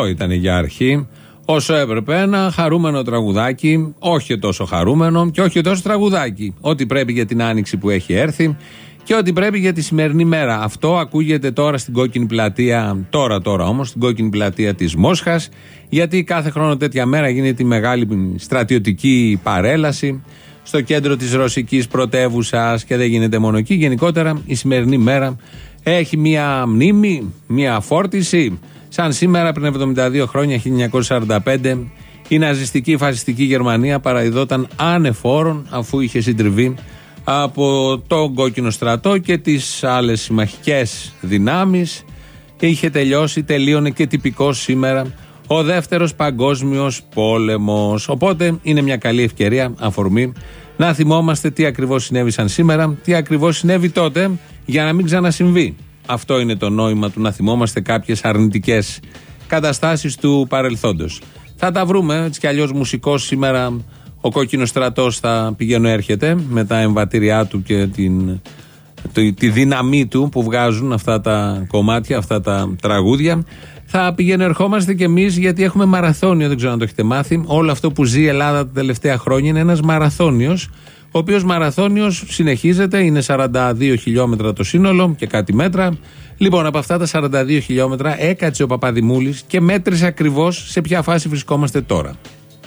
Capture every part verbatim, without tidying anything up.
Αυτό ήταν για αρχή. Όσο έπρεπε, ένα χαρούμενο τραγουδάκι, όχι τόσο χαρούμενο και όχι τόσο τραγουδάκι. Ό,τι πρέπει για την άνοιξη που έχει έρθει και ό,τι πρέπει για τη σημερινή μέρα. Αυτό ακούγεται τώρα στην κόκκινη πλατεία, τώρα τώρα όμως, στην κόκκινη πλατεία της Μόσχας, γιατί κάθε χρόνο τέτοια μέρα γίνεται η μεγάλη στρατιωτική παρέλαση στο κέντρο της ρωσικής πρωτεύουσας και δεν γίνεται μόνο εκεί. Γενικότερα η σημερινή μέρα έχει μία μνήμη, μία φόρτιση. Σαν σήμερα πριν εβδομήντα δύο χρόνια, χίλια εννιακόσια σαράντα πέντε, η ναζιστική φασιστική Γερμανία παραειδόταν ανεφόρον αφού είχε συντριβεί από τον κόκκινο στρατό και τις άλλες συμμαχικές δυνάμεις. Είχε τελειώσει, τελείωνε και τυπικός σήμερα ο δεύτερος παγκόσμιος πόλεμος. Οπότε είναι μια καλή ευκαιρία, αφορμή, να θυμόμαστε τι ακριβώς συνέβη σαν σήμερα, τι ακριβώς συνέβη τότε, για να μην ξανασυμβεί. Αυτό είναι το νόημα του να θυμόμαστε κάποιες αρνητικές καταστάσεις του παρελθόντος. Θα τα βρούμε, έτσι κι αλλιώς μουσικός σήμερα ο κόκκινος στρατός θα πηγαίνει έρχεται με τα εμβατήριά του και την, τη, τη δύναμή του που βγάζουν αυτά τα κομμάτια, αυτά τα τραγούδια. Θα πηγαίνει ερχόμαστε κι εμείς γιατί έχουμε μαραθώνιο, δεν ξέρω αν το έχετε μάθει. Όλο αυτό που ζει η Ελλάδα τα τελευταία χρόνια είναι ένας μαραθώνιος, ο οποίος μαραθώνιος συνεχίζεται, είναι σαράντα δύο χιλιόμετρα το σύνολο και κάτι μέτρα. Λοιπόν, από αυτά τα σαράντα δύο χιλιόμετρα έκατσε ο Παπαδημούλης και μέτρησε ακριβώς σε ποια φάση βρισκόμαστε τώρα.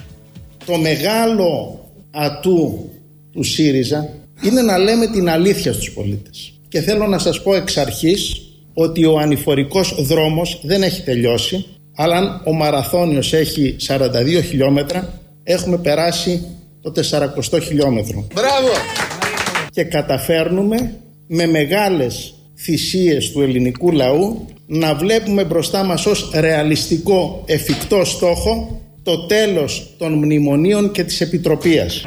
Το μεγάλο ατού του ΣΥΡΙΖΑ είναι να λέμε την αλήθεια στους πολίτες. Και θέλω να σας πω εξ αρχής ότι ο ανηφορικός δρόμος δεν έχει τελειώσει, αλλά αν ο μαραθώνιος έχει σαράντα δύο χιλιόμετρα, έχουμε περάσει το τεσσαρακοστό χιλιόμετρο. Μπράβο! Και καταφέρνουμε με μεγάλες θυσίες του ελληνικού λαού να βλέπουμε μπροστά μας ως ρεαλιστικό εφικτό στόχο το τέλος των μνημονίων και της επιτροπίας.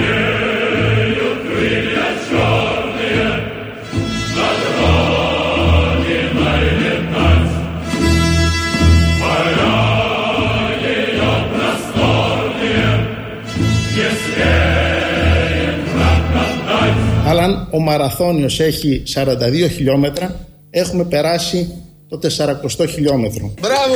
Αλλά αν ο μαραθώνιος έχει σαράντα δύο χιλιόμετρα, έχουμε περάσει το τεσσαρακοστό χιλιόμετρο. Μπράβο!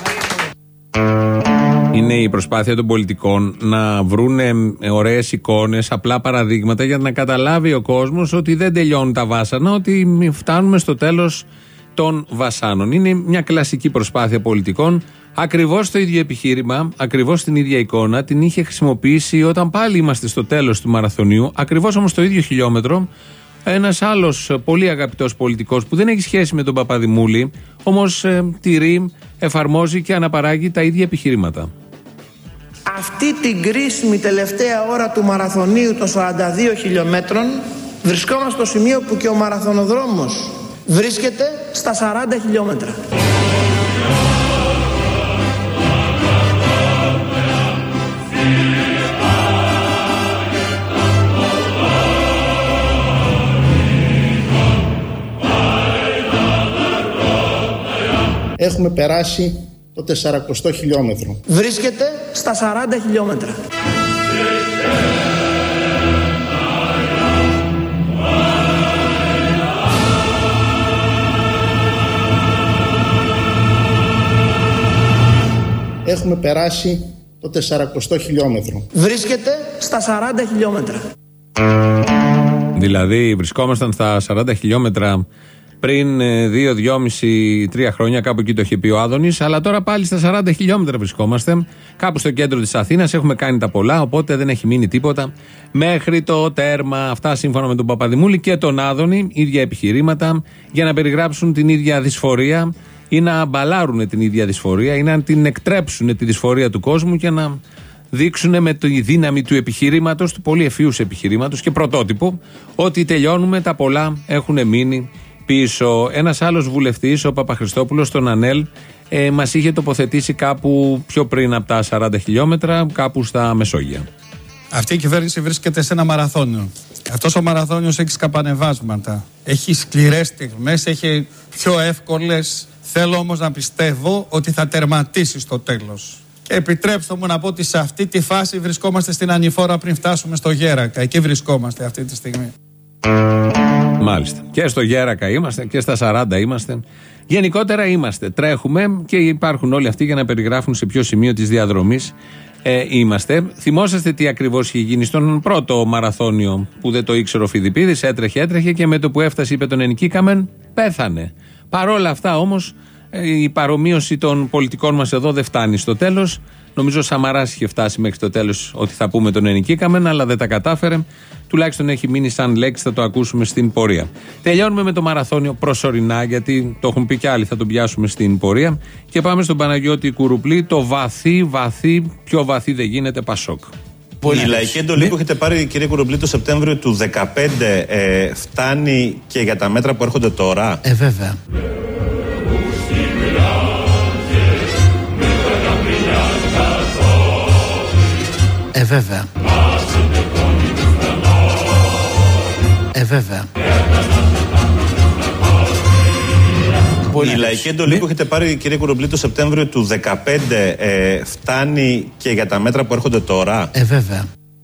Είναι η προσπάθεια των πολιτικών να βρούνε ωραίες εικόνες, απλά παραδείγματα για να καταλάβει ο κόσμος ότι δεν τελειώνουν τα βάσανα, ότι φτάνουμε στο τέλος των βασάνων. Είναι μια κλασική προσπάθεια πολιτικών. Ακριβώς το ίδιο επιχείρημα, ακριβώς την ίδια εικόνα την είχε χρησιμοποιήσει όταν πάλι είμαστε στο τέλος του μαραθωνίου, ακριβώς όμως το ίδιο χιλιόμετρο, ένας άλλος πολύ αγαπητός πολιτικός που δεν έχει σχέση με τον Παπαδημούλη, όμως ε, τηρεί, εφαρμόζει και αναπαράγει τα ίδια επιχειρήματα. Αυτή την κρίσιμη τελευταία ώρα του μαραθωνίου των σαράντα δύο χιλιόμετρων βρισκόμαστε στο σημείο που και ο μαραθωνοδρόμος βρίσκεται στα σαράντα χιλιόμετρα. Έχουμε περάσει το τεσσαρακοστό χιλιόμετρο. Βρίσκεται στα σαράντα χιλιόμετρα. Έχουμε περάσει το τεσσαρακοστό χιλιόμετρο. Βρίσκεται στα σαράντα χιλιόμετρα. Δηλαδή βρισκόμασταν στα σαράντα χιλιόμετρα πριν δύο, δυόμισι, τρία χρόνια, κάπου εκεί το είχε πει ο Άδωνης, αλλά τώρα πάλι στα σαράντα χιλιόμετρα βρισκόμαστε, κάπου στο κέντρο της Αθήνας. Έχουμε κάνει τα πολλά, οπότε δεν έχει μείνει τίποτα μέχρι το τέρμα. Αυτά σύμφωνα με τον Παπαδημούλη και τον Άδωνη, ίδια επιχειρήματα για να περιγράψουν την ίδια δυσφορία ή να μπαλάρουν την ίδια δυσφορία ή να την εκτρέψουν τη δυσφορία του κόσμου και να δείξουν με τη δύναμη του επιχειρήματος, του πολύ ευφυούς επιχειρήματος και πρωτότυπου, ότι τελειώνουμε, τα πολλά έχουν μείνει πίσω. Ένας άλλος βουλευτής, ο Παπαχριστόπουλος, στον ΑΝΕΛ, ε, μας είχε τοποθετήσει κάπου πιο πριν από τα σαράντα χιλιόμετρα, κάπου στα Μεσόγεια. Αυτή η κυβέρνηση βρίσκεται σε ένα μαραθώνιο. Αυτός ο μαραθώνιος έχει σκαπανεβάσματα. Έχει σκληρές στιγμές, έχει πιο εύκολες. Θέλω όμως να πιστεύω ότι θα τερματίσει στο τέλος. Και επιτρέψτε μου να πω ότι σε αυτή τη φάση βρισκόμαστε στην Ανηφόρα πριν φτάσουμε στο Γέρακα. Εκεί βρισκόμαστε αυτή τη στιγμή. Μάλιστα. Και στο Γέρακα είμαστε και στα σαράντα είμαστε. Γενικότερα είμαστε, τρέχουμε και υπάρχουν όλοι αυτοί για να περιγράφουν σε ποιο σημείο της διαδρομής ε, είμαστε. Θυμόσαστε τι ακριβώς είχε γίνει στον πρώτο μαραθώνιο που δεν το ήξερε ο Φιδιπίδης, έτρεχε, έτρεχε και με το που έφτασε είπε τον ενικήκαμεν, πέθανε. Παρόλα αυτά όμως η παρομοίωση των πολιτικών μας εδώ δεν φτάνει στο τέλος. Νομίζω ο Σαμαράς είχε φτάσει μέχρι το τέλος ότι θα πούμε τον ενικήκαμεν, αλλά δεν τα κατάφερε. Τουλάχιστον έχει μείνει σαν λέξη, θα το ακούσουμε στην πορεία. Τελειώνουμε με το μαραθώνιο προσωρινά, γιατί το έχουν πει κι άλλοι, θα τον πιάσουμε στην πορεία. Και πάμε στον Παναγιώτη Κουρουπλή, το βαθύ, βαθύ, πιο βαθύ δεν γίνεται Πασόκ. Η λαϊκή εντολή που έχετε πάρει, κύριε Κουρουπλή, το Σεπτέμβριο του δύο χιλιάδες δεκαπέντε ε, φτάνει και για τα μέτρα που έρχονται τώρα? Ε, βέβαια. Ε, βέβαια. Ε, βέβαια. Η λαϊκή εντολή που έχετε πάρει, κύριε Κουρουπλή, το Σεπτέμβριο του δύο χιλιάδες δεκαπέντε ε, φτάνει και για τα μέτρα που έρχονται τώρα? Ε, βέβαια.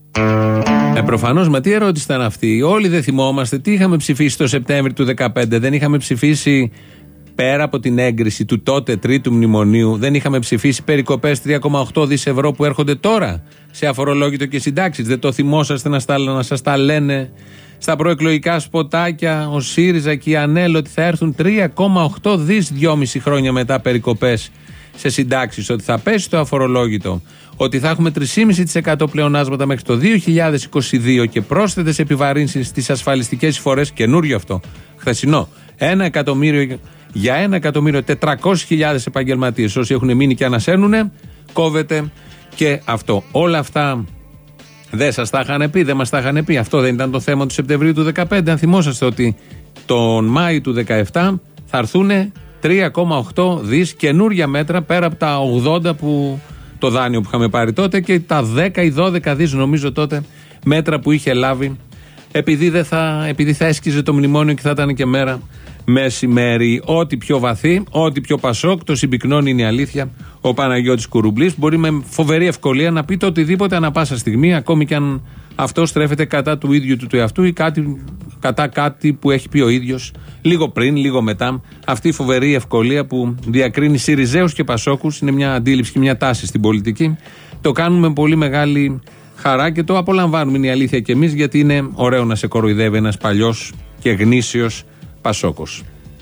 Ε, προφανώς, μα τι ερώτηση ήταν αυτή? Όλοι δεν θυμόμαστε τι είχαμε ψηφίσει το Σεπτέμβριο του δύο χιλιάδες δεκαπέντε. Δεν είχαμε ψηφίσει, πέρα από την έγκριση του τότε τρίτου μνημονίου, δεν είχαμε ψηφίσει περικοπές τρία κόμμα οκτώ δισεκατομμύρια ευρώ που έρχονται τώρα σε αφορολόγητο και συντάξεις? Δεν το θυμόσαστε να, στα, να σας τα λένε στα προεκλογικά σποτάκια ο ΣΥΡΙΖΑ και η ΑΝΕΛ ότι θα έρθουν τρία κόμμα οκτώ δισεκατομμύρια δυόμισι χρόνια μετά περικοπές σε συντάξεις, ότι θα πέσει το αφορολόγητο, ότι θα έχουμε τρία κόμμα πέντε τοις εκατό πλεονάσματα μέχρι το δύο χιλιάδες είκοσι δύο και πρόσθετες επιβαρύνσεις στις ασφαλιστικές εισφορές, καινούριο αυτό, χθεσινό, ένα εκατομμύριο για ένα εκατομμύριο τετρακόσιες χιλιάδες επαγγελματίες, όσοι έχουν μείνει και ανασέρνουνε, κόβεται και αυτό. Όλα αυτά δεν σας τα είχαν πει, δεν μας τα είχαν πει. Αυτό δεν ήταν το θέμα του Σεπτεμβρίου του δύο χιλιάδες δεκαπέντε? Αν θυμόσαστε ότι τον Μάη του δύο χιλιάδες δεκαεπτά θα έρθουν τρία κόμμα οκτώ δισεκατομμύρια καινούρια μέτρα πέρα από τα ογδόντα που το δάνειο που είχαμε πάρει τότε και τα δέκα ή δώδεκα δις νομίζω τότε μέτρα που είχε λάβει, επειδή, δεν θα, επειδή θα έσκιζε το μνημόνιο και θα ήταν και μέρα μεσημέρι. Ό,τι πιο βαθύ, ό,τι πιο Πασόκ, το συμπυκνώνει, είναι η αλήθεια. Ο Παναγιώτης Κουρουπλής μπορεί με φοβερή ευκολία να πει το οτιδήποτε ανά πάσα στιγμή, ακόμη και αν αυτό στρέφεται κατά του ίδιου του, του εαυτού ή κάτι, κατά κάτι που έχει πει ο ίδιος λίγο πριν, λίγο μετά. Αυτή η φοβερή ευκολία που διακρίνει Συριζέους και Πασόκους είναι μια αντίληψη και μια τάση στην πολιτική. Το κάνουμε με πολύ μεγάλη χαρά και το απολαμβάνουμε, είναι η αλήθεια κι εμείς, γιατί είναι ωραίο να σε κοροϊδεύει ένας παλιός και γνήσιος Πασόκος.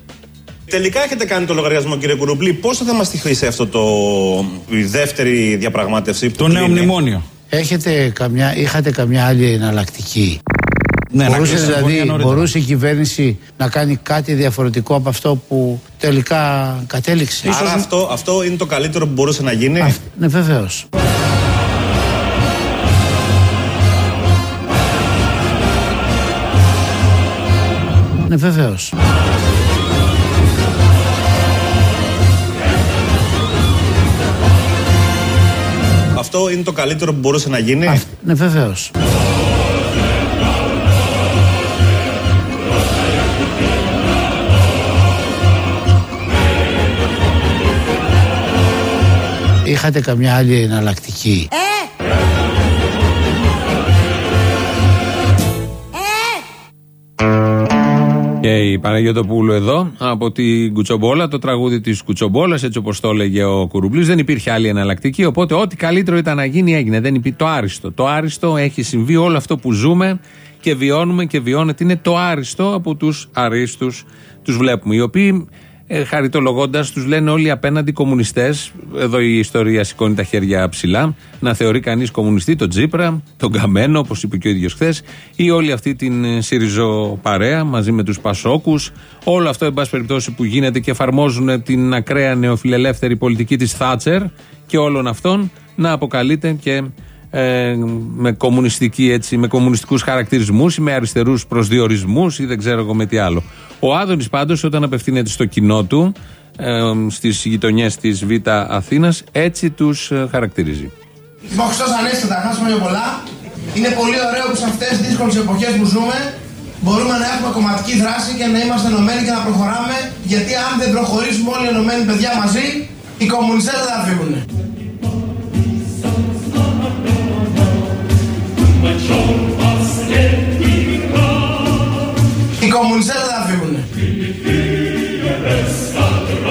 Τελικά έχετε κάνει το λογαριασμό, κύριε Κουρουπλή, πόσο θα μας τυχήσει αυτό το η δεύτερη διαπραγμάτευση? Το νέο μνημόνιο. Έχετε καμιά, είχατε καμιά άλλη εναλλακτική? Ναι, μπορούσε δηλαδή, μπορούσε η κυβέρνηση να κάνει κάτι διαφορετικό από αυτό που τελικά κατέληξε? Άρα ίσως... αυτό, αυτό είναι το καλύτερο που μπορούσε να γίνει? Α, ναι, βεβαίως. Ναι, βεβαίως. Αυτό είναι το καλύτερο που μπορούσε να γίνει? Α, ναι, βεβαίως. Είχατε καμιά άλλη εναλλακτική? Ε! Και η Παναγιωτοπούλου εδώ από την Κουτσομπόλα, το τραγούδι της Κουτσομπόλας, έτσι όπως το έλεγε ο Κουρουπλής. Δεν υπήρχε άλλη εναλλακτική, οπότε ό,τι καλύτερο ήταν να γίνει έγινε. Δεν υπήρχε το άριστο. Το άριστο έχει συμβεί, όλο αυτό που ζούμε και βιώνουμε και βιώνεται είναι το άριστο από τους αρίστους, τους βλέπουμε. Οι οποίοι ε, χαριτολογώντας τους λένε όλοι απέναντι κομμουνιστές. Εδώ η ιστορία σηκώνει τα χέρια ψηλά. Να θεωρεί κανείς κομμουνιστή τον Τσίπρα, τον Καμένο, όπως είπε και ο ίδιος χθες, ή όλη αυτή την ΣΥΡΙΖΟ παρέα μαζί με τους Πασόκους. Όλο αυτό, εν πάση περιπτώσει, που γίνεται και εφαρμόζουν την ακραία νεοφιλελεύθερη πολιτική της Θάτσερ και όλων αυτών, να αποκαλείται και ε, με, κομμουνιστική, έτσι, με κομμουνιστικούς χαρακτηρισμούς ή με αριστερούς προσδιορισμούς ή δεν ξέρω εγώ με τι άλλο. Ο Άδωνης πάντως, όταν απευθύνεται στο κοινό του, ε, στις γειτονιές της Β' Αθήνας, έτσι τους ε, χαρακτηρίζει. Λοιπόν, Χριστός Ανέστη, τα χάσουμε για πολλά. Είναι πολύ ωραίο που σε αυτές τις δύσκολες εποχές που ζούμε μπορούμε να έχουμε κομματική δράση και να είμαστε ενωμένοι και να προχωράμε. Γιατί αν δεν προχωρήσουμε όλοι ενωμένοι, παιδιά, μαζί, οι κομμουνιστές δεν θα φύγουν. Οι κομμουνιστές δεν θα φύγουν.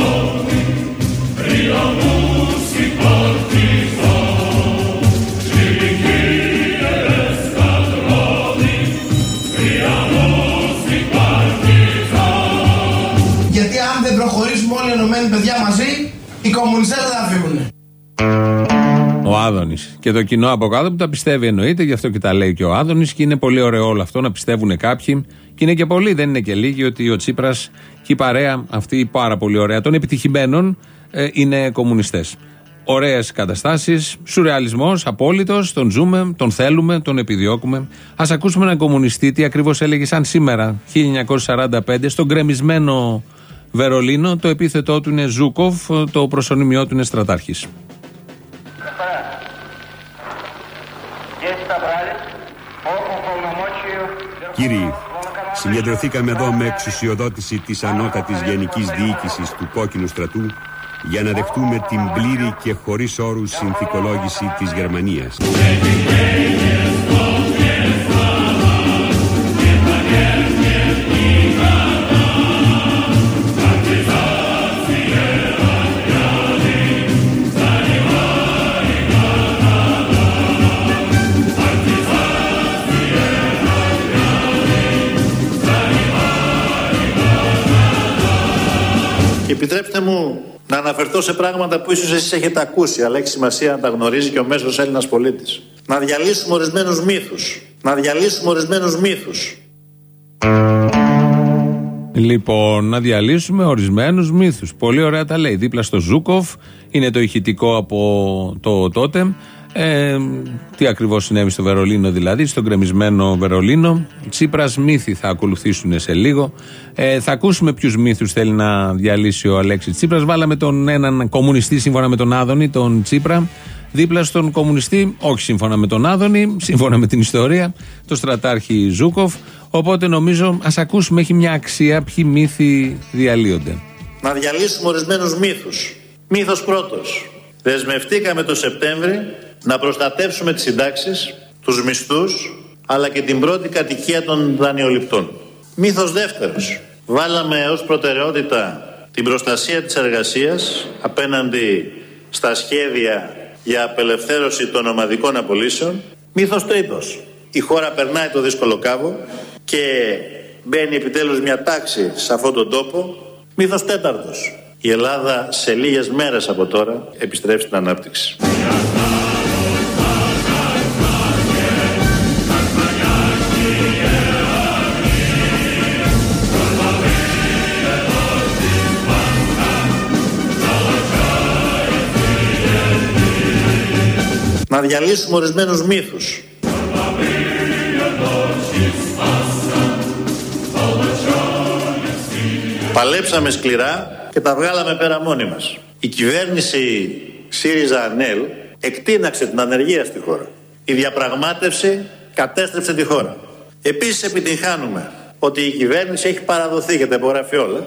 κομμουνιστές δεν θα φύγουν. Ο Άδωνης. Και το κοινό από κάτω που τα πιστεύει εννοείται, γι' αυτό και τα λέει και ο Άδωνης. Και είναι πολύ ωραίο όλο αυτό να πιστεύουν κάποιοι. Και είναι και πολλοί, δεν είναι και λίγοι, ότι ο Τσίπρας και η παρέα αυτή πάρα πολύ ωραία των επιτυχημένων ε, είναι κομμουνιστές. Ωραίες καταστάσεις, σουρεαλισμός απόλυτος, τον ζούμε, τον θέλουμε, τον επιδιώκουμε. Ας ακούσουμε έναν κομμουνιστή τι ακριβώς έλεγε σαν σήμερα, χίλια εννιακόσια σαράντα πέντε, στον γκρεμισμένο Βερολίνο. Το επίθετό του είναι Ζούκοφ, το προσωνυμιό του είναι Στρατάρχης. Κύριοι, συγκεντρωθήκαμε εδώ με εξουσιοδότηση της ανώτατης γενικής διοίκησης του Κόκκινου Στρατού για να δεχτούμε την πλήρη και χωρίς όρους συνθηκολόγηση της Γερμανίας. Επιτρέψτε μου να αναφερθώ σε πράγματα που ίσως εσείς έχετε ακούσει, αλλά έχει σημασία να τα γνωρίζει και ο μέσος Έλληνας πολίτης. Να διαλύσουμε ορισμένους μύθους. Να διαλύσουμε ορισμένους μύθους. Λοιπόν, να διαλύσουμε ορισμένους μύθους. Πολύ ωραία τα λέει. Δίπλα στο Ζούκοφ είναι το ηχητικό από το τότε. Ε, τι ακριβώς συνέβη στο Βερολίνο, δηλαδή, στον γκρεμισμένο Βερολίνο. Τσίπρας μύθοι θα ακολουθήσουν σε λίγο. Ε, θα ακούσουμε ποιους μύθους θέλει να διαλύσει ο Αλέξης Τσίπρας. Βάλαμε τον έναν κομμουνιστή σύμφωνα με τον Άδωνη, τον Τσίπρα, δίπλα στον κομμουνιστή, όχι σύμφωνα με τον Άδωνη, σύμφωνα με την ιστορία, τον στρατάρχη Ζούκοφ. Οπότε νομίζω ας ακούσουμε, έχει μια αξία, ποιοι μύθοι διαλύονται. Να διαλύσουμε ορισμένους μύθους. Μύθος πρώτος. Δεσμευτήκαμε το Σεπτέμβρη να προστατεύσουμε τις συντάξεις, τους μισθούς, αλλά και την πρώτη κατοικία των δανειοληπτών. Μύθος δεύτερος. Βάλαμε ως προτεραιότητα την προστασία της εργασίας απέναντι στα σχέδια για απελευθέρωση των ομαδικών απολύσεων. Μύθος τρίτος. Η χώρα περνάει το δύσκολο κάβο και μπαίνει επιτέλους μια τάξη σε αυτόν τον τόπο. Μύθος τέταρτος. Η Ελλάδα σε λίγες μέρες από τώρα επιστρέφει στην ανάπτυξη. Να διαλύσουμε ορισμένους μύθους. Παλέψαμε σκληρά και τα βγάλαμε πέρα μόνοι μας. Η κυβέρνηση ΣΥΡΙΖΑ-ΑΝΕΛ εκτείναξε την ανεργία στη χώρα. Η διαπραγμάτευση κατέστρεψε τη χώρα. Επίσης επιτυγχάνουμε ότι η κυβέρνηση έχει παραδοθεί και τα υπογράφει όλα.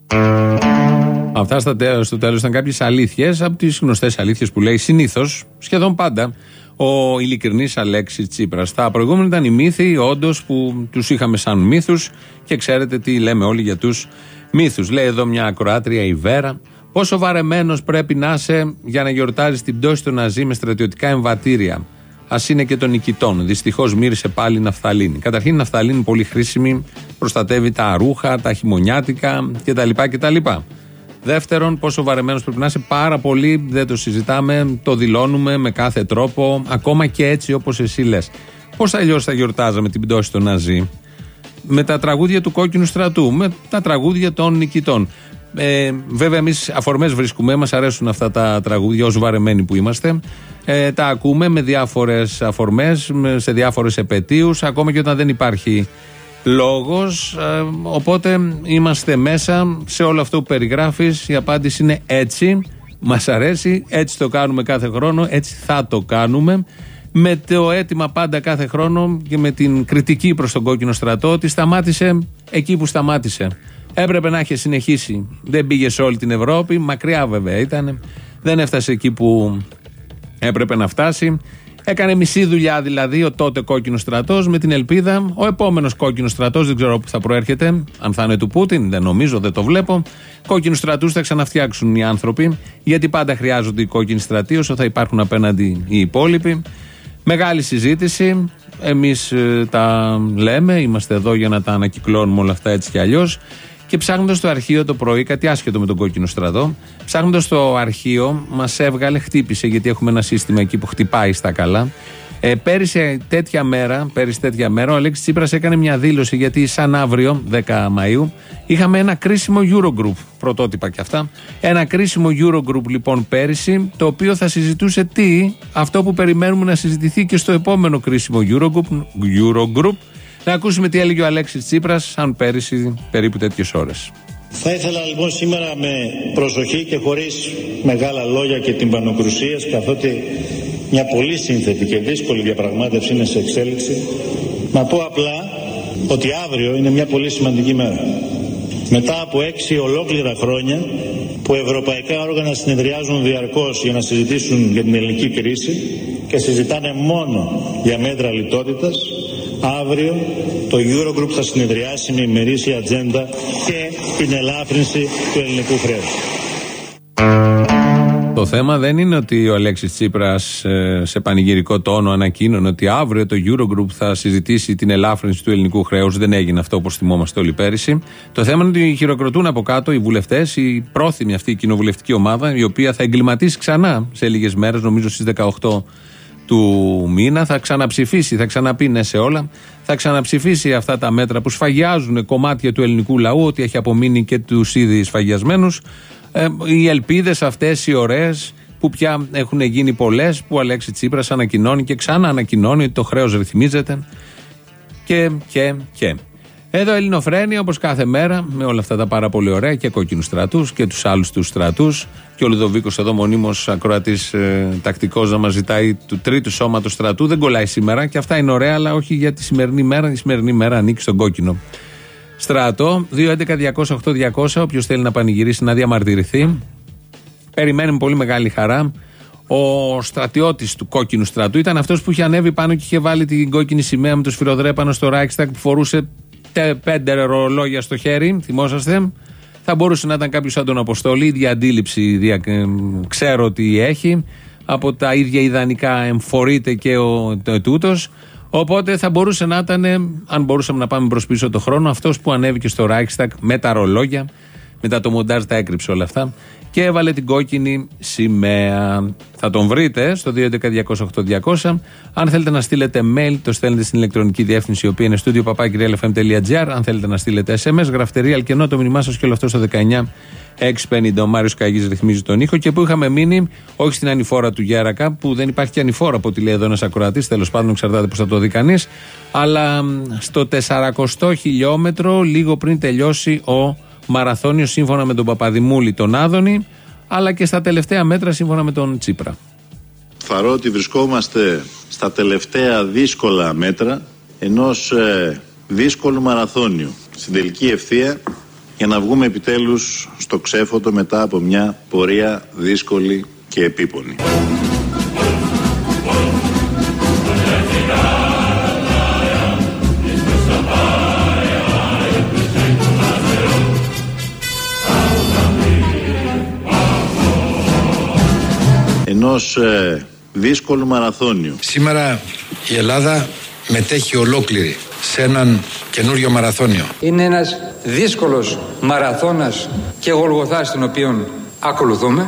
Αυτά στο τέλος, στο τέλος ήταν κάποιες αλήθειες από τις γνωστές αλήθειες που λέει συνήθως, σχεδόν πάντα, ο ειλικρινής Αλέξης Τσίπρας. Τα προηγούμενα ήταν οι μύθοι, όντως, που τους είχαμε σαν μύθους και ξέρετε τι λέμε όλοι για τους μύθους. Λέει εδώ μια ακροάτρια, η Βέρα, πόσο βαρεμένος πρέπει να είσαι για να γιορτάζεις την πτώση των Ναζί με στρατιωτικά εμβατήρια. Ας είναι και των νικητών. Δυστυχώς μύρισε πάλι η ναφθαλίνη. Καταρχήν η ναφθαλίνη είναι πολύ χρήσιμη, προστατεύει τα ρούχα, τα χειμωνιάτικα κτλ. κτλ. Δεύτερον, πόσο βαρεμένος πρέπει να είσαι, πάρα πολύ, δεν το συζητάμε, το δηλώνουμε με κάθε τρόπο, ακόμα και έτσι όπως εσύ λες. Πώς αλλιώς θα γιορτάζαμε την πτώση των Ναζί? Με τα τραγούδια του Κόκκινου Στρατού, με τα τραγούδια των νικητών. Ε, βέβαια, εμείς αφορμές βρίσκουμε, μας αρέσουν αυτά τα τραγούδια, όσο βαρεμένοι που είμαστε. Ε, τα ακούμε με διάφορες αφορμές, σε διάφορες επετείους, ακόμα και όταν δεν υπάρχει λόγος. Ε, οπότε είμαστε μέσα σε όλο αυτό που περιγράφεις. Η απάντηση είναι έτσι. Μας αρέσει, έτσι το κάνουμε κάθε χρόνο, έτσι θα το κάνουμε. Με το αίτημα πάντα κάθε χρόνο και με την κριτική προς τον Κόκκινο Στρατό ότι σταμάτησε εκεί που σταμάτησε. Έπρεπε να είχε συνεχίσει. Δεν πήγε σε όλη την Ευρώπη, μακριά βέβαια ήταν. Δεν έφτασε εκεί που έπρεπε να φτάσει. Έκανε μισή δουλειά δηλαδή ο τότε Κόκκινος Στρατός, με την ελπίδα ο επόμενος Κόκκινος Στρατός, δεν ξέρω που θα προέρχεται, αν θα είναι του Πούτιν, δεν νομίζω, δεν το βλέπω. Κόκκινους στρατούς θα ξαναφτιάξουν οι άνθρωποι, γιατί πάντα χρειάζονται οι κόκκινοι στρατοί όσο θα υπάρχουν απέναντι οι υπόλοιποι. Μεγάλη συζήτηση. Εμείς ε, τα λέμε, είμαστε εδώ για να τα ανακυκλώνουμε όλα αυτά έτσι κι αλλιώς. Και ψάχνοντας το αρχείο το πρωί, κάτι άσχετο με τον κόκκινο στρατό, ψάχνοντας το αρχείο, μας έβγαλε, χτύπησε, γιατί έχουμε ένα σύστημα εκεί που χτυπάει στα καλά. Ε, πέρυσι τέτοια μέρα, πέρυσι τέτοια μέρα, ο Αλέξης Τσίπρας έκανε μια δήλωση, γιατί σαν αύριο, δέκα Μαΐου, είχαμε ένα κρίσιμο Eurogroup, πρωτότυπα κι αυτά. Ένα κρίσιμο Eurogroup λοιπόν πέρυσι, το οποίο θα συζητούσε τι, αυτό που περιμένουμε να συζητηθεί και στο επόμενο κρίσιμο Eurogroup. Eurogroup. Να ακούσουμε τι έλεγε ο Αλέξης Τσίπρας, σαν πέρυσι περίπου τέτοιες ώρες. Θα ήθελα λοιπόν σήμερα με προσοχή και χωρίς μεγάλα λόγια και τυμπανοκρουσίες, καθότι μια πολύ σύνθετη και δύσκολη διαπραγμάτευση είναι σε εξέλιξη, να πω απλά ότι αύριο είναι μια πολύ σημαντική μέρα. Μετά από έξι ολόκληρα χρόνια που ευρωπαϊκά όργανα συνεδριάζουν διαρκώς για να συζητήσουν για την ελληνική κρίση και συζητάνε μόνο για μέτρα λιτότητας, αύριο το Eurogroup θα συνεδριάσει με ημερήσια ατζέντα και την ελάφρυνση του ελληνικού χρέους. Το θέμα δεν είναι ότι ο Αλέξης Τσίπρας σε πανηγυρικό τόνο ανακοίνωνε ότι αύριο το Eurogroup θα συζητήσει την ελάφρυνση του ελληνικού χρέους. Δεν έγινε αυτό όπως θυμόμαστε όλοι πέρυσι. Το θέμα είναι ότι χειροκροτούν από κάτω οι βουλευτές, η πρόθυμη αυτή η κοινοβουλευτική ομάδα, η οποία θα εγκληματίσει ξανά σε λίγες μέρες, νομίζω στις δεκαοκτώ του μήνα, θα ξαναψηφίσει, θα ξαναπεί ναι σε όλα, θα ξαναψηφίσει αυτά τα μέτρα που σφαγιάζουν κομμάτια του ελληνικού λαού, ότι έχει απομείνει και τους ήδη σφαγιασμένους. Ε, οι ελπίδες αυτές οι ωραίες που πια έχουν γίνει πολλές, που ο Αλέξης Τσίπρας ανακοινώνει και ξανά ανακοινώνει ότι το χρέος ρυθμίζεται και και και. Εδώ Ελληνοφρένεια, όπως κάθε μέρα, με όλα αυτά τα πάρα πολύ ωραία και κόκκινους στρατούς και τους άλλους τους στρατούς, και ο Λουδοβίκος εδώ μονίμως ακροατής ε, τακτικός να μας ζητάει του τρίτου σώματος στρατού. Δεν κολλάει σήμερα και αυτά είναι ωραία, αλλά όχι για τη σημερινή μέρα. Η σημερινή μέρα ανήκει στον κόκκινο στρατό. δύο έντεκα διακόσια οκτώ διακόσια, όποιος θέλει να πανηγυρίσει, να διαμαρτυρηθεί. Περιμένουμε πολύ μεγάλη χαρά. Ο στρατιώτης του κόκκινου στρατού ήταν αυτός που είχε ανέβει πάνω και είχε βάλει την κόκκινη σημαία με το σφυροδρέπανο στο Reichstag, που φορούσε πέντε ρολόγια στο χέρι, θυμόσαστε. Θα μπορούσε να ήταν κάποιος σαν τον Αποστόλη, ίδια αντίληψη δια, ξέρω ότι έχει, από τα ίδια ιδανικά εμφορείται και ο τούτος. Οπότε θα μπορούσε να ήταν, αν μπορούσαμε να πάμε μπρος πίσω το χρόνο, αυτός που ανέβηκε στο Reichstag με τα ρολόγια, μετά το μοντάζ τα έκρυψε όλα αυτά και έβαλε την κόκκινη σημαία. Θα τον βρείτε στο δύο έντεκα διακόσια οκτώ διακόσια. Αν θέλετε να στείλετε mail, το στέλνετε στην ηλεκτρονική διεύθυνση, η οποία είναι studio παπάκι ρι ελ εφ εμ τελεία τζι άρ. Αν θέλετε να στείλετε ες εμ ες, γραφτερή αλκενό το μήνυμά σας και όλο αυτό στο δεκαεννιά έξι πενήντα. Ο Μάριος Καγής ρυθμίζει τον ήχο και που είχαμε μείνει, όχι στην ανηφόρα του Γέρακα, που δεν υπάρχει και ανηφόρα από ό,τι λέει εδώ ένας ακροατής, τέλος πάντων εξαρτάται πώς θα το δει κανείς, αλλά στο τεσσαρακοστό χιλιόμετρο, λίγο πριν τελειώσει ο μαραθώνιος, σύμφωνα με τον Παπαδημούλη, τον Άδωνη, αλλά και στα τελευταία μέτρα σύμφωνα με τον Τσίπρα. Θαρώ ότι βρισκόμαστε στα τελευταία δύσκολα μέτρα ενός ε, δύσκολου μαραθώνιου, στην τελική ευθεία, για να βγούμε επιτέλους στο ξέφωτο μετά από μια πορεία δύσκολη και επίπονη. Ενός ε, δύσκολου μαραθώνιου. Σήμερα η Ελλάδα μετέχει ολόκληρη σε έναν καινούριο μαραθώνιο. Είναι ένας δύσκολος μαραθώνας και γολγοθάς τον οποίον ακολουθούμε.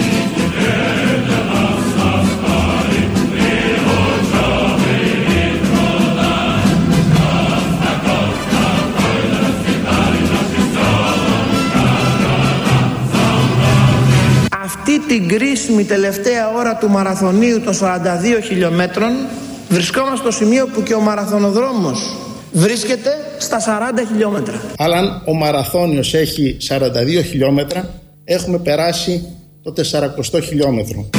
Αυτή την κρίσιμη τελευταία ώρα του μαραθωνίου των σαράντα δύο χιλιόμετρων βρισκόμαστε στο σημείο που και ο μαραθωνοδρόμος βρίσκεται στα σαράντα χιλιόμετρα. Αλλά αν ο μαραθώνιος έχει σαράντα δύο χιλιόμετρα, έχουμε περάσει το τεσσαρακοστό χιλιόμετρο.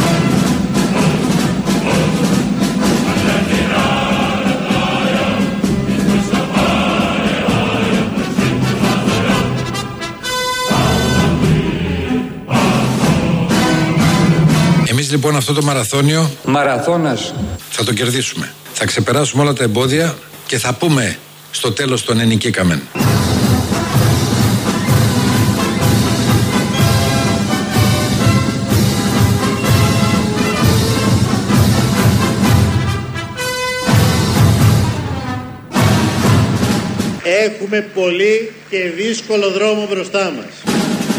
Εμείς λοιπόν αυτό το μαραθώνιο Μαραθώνας θα το κερδίσουμε. Θα ξεπεράσουμε όλα τα εμπόδια και θα πούμε στο τέλος τον ενικήκαμεν. Έχουμε πολύ και δύσκολο δρόμο μπροστά μας.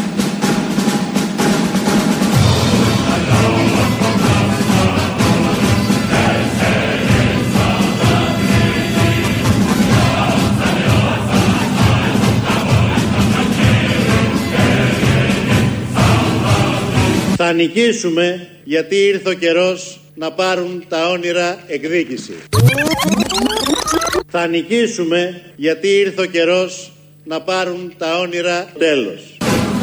Θα νικήσουμε γιατί ήρθε ο καιρός να πάρουν τα όνειρα εκδίκηση. Θα νικήσουμε γιατί ήρθε ο καιρός να πάρουν τα όνειρα τέλος.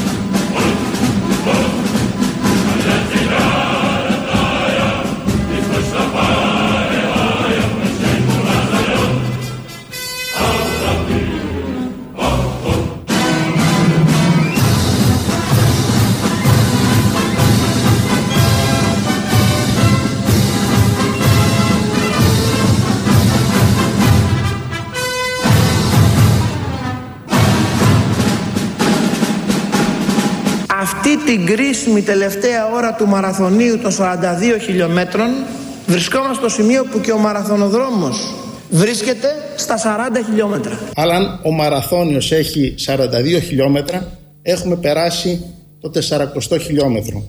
Αυτή την κρίσιμη τελευταία ώρα του μαραθωνίου των σαράντα δύο χιλιόμετρων βρισκόμαστε στο σημείο που και ο μαραθωνοδρόμος βρίσκεται στα σαράντα χιλιόμετρα. Αλλά αν ο μαραθώνιος έχει σαράντα δύο χιλιόμετρα, έχουμε περάσει το τεσσαρακοστό χιλιόμετρο.